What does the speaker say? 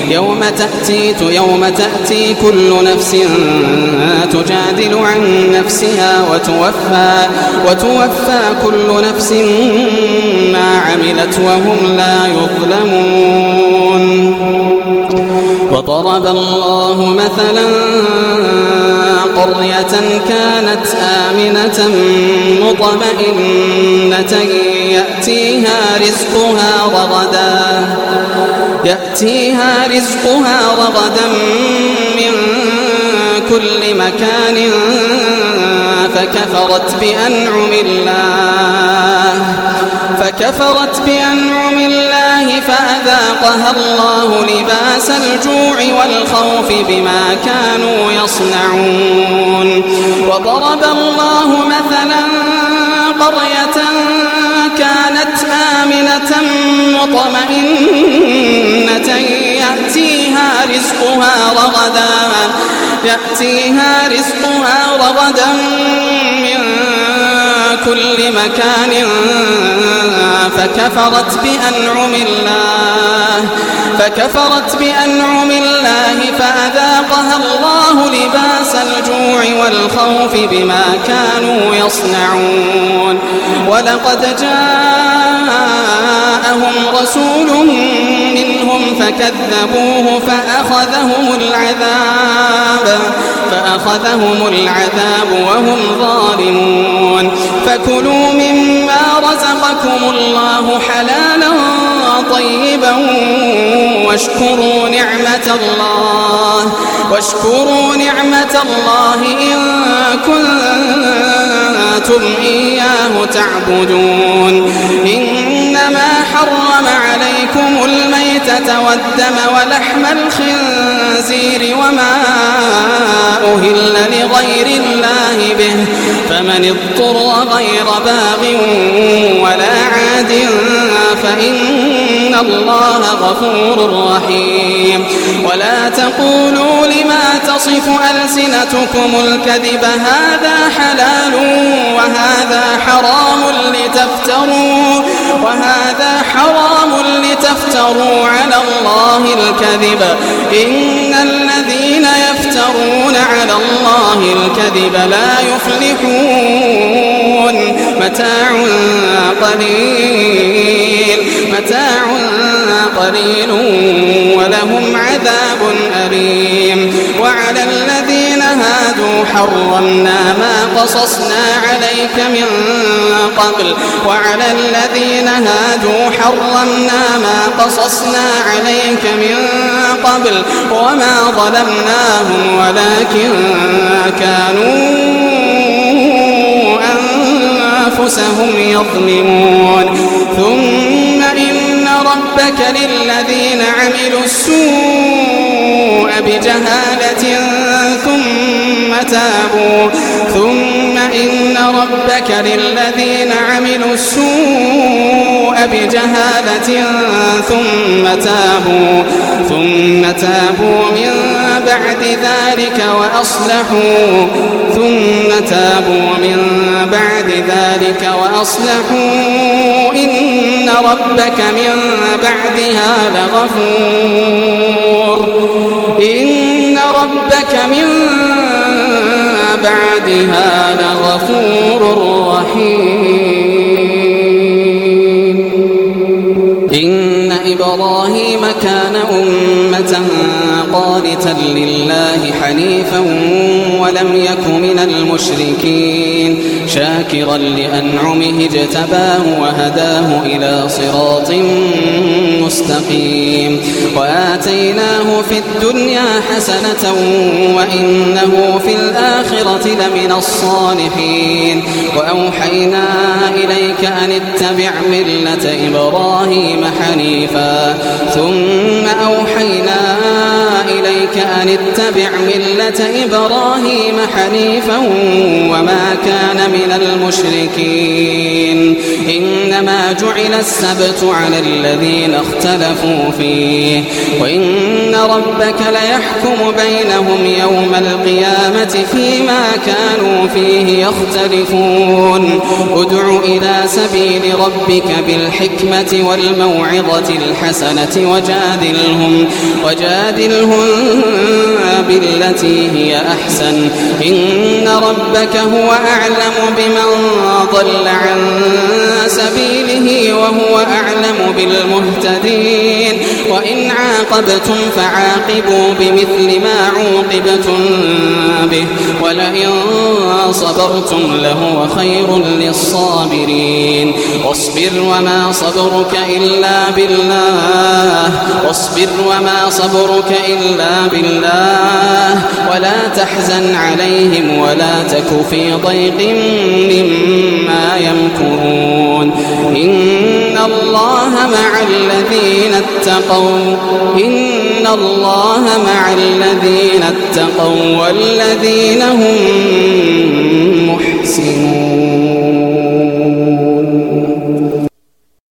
يوم تأتي كل نفس تجادل عن نفسها وتوفى كل نفس ما عملت وهم لا يظلمون. وضرب الله مثلا قرية كانت آمنة مطمئنة يأتيها رزقها رغدا من كل مكان فكفرت بأنعم الله فأذاقها الله لباس الجوع والخوف بما كانوا يصنعون. وضرب الله مثلا قرية كانت آمنة مطمئنة يأتيها رزقها رغدا من كل مكان فكفرت بأنعم الله فأذاقها الله لباس الجوع والخوف بما كانوا يصنعون. ولقد جاءهم رسول منهم فكذبوه فأخذهم العذاب وهم ظالمون. فكلوا مما رزقكم الله حلالا طيبا واشكروا نعمة الله إن كنتم إياه تعبدون. إنما حرم عليكم الميتة والدم ولحم الخنزير وما أهل لغير الله به فمن اضطر غير باغ ولا عاد فإن الله غفور رحيم. ولا تقولوا لما تصف ألسنتكم الكذب هذا حلال وهذا حرام لتفتروا على الله الكذب إن الذين يفترون على الله الكذب لا يفلحون. متاع قليل ولهم عذاب أليم. وعلى الذين هادوا حرمنا ما قصصنا عليك من قبل وما ظلمناهم ولكن كانوا أنفسهم يظلمون. ثم إن ربك للذين عملوا السوء بجهالة ثم تابوا من بعد ذلك وأصلحوا إن ربك من بعدها لغفور رحيم. إن إبراهيم كان أمة قانتا لله حنيفا ولم يك من المشركين شاكرا لأنعمه اجتباه وهداه إلى صراط مستقيم. وآتيناه في الدنيا حسنة وإنه في الآخرة لمن الصالحين. وأوحينا إليك أن اتبع ملة إبراهيم حنيفا ثم أوحينا إليك أن اتبع ملة إبراهيم حنيفا وما كان من المشركين. إنما جعل السبت على الذين اختلفوا فيه وإن ربك ليحكم بينهم يوم القيامة فيما كانوا فيه يختلفون ادع إلى سبيل ربك بالحكمة والموعظة الحسنة وجادلهم بالتي هي أحسن إن ربك هو أعلم بمن ضل عن سبيله وهو أعلم بالمهتدين وإن عاقبتم فعاقبوا بمثل ما عوقبتم به ولئن صبرتم لهو خير للصابرين واصبر وما صبرك إلا بالله ولا تحزن عليهم ولا تك في ضيق مما يمكرون إن الله مع الذين اتقوا والذين هم محسنون.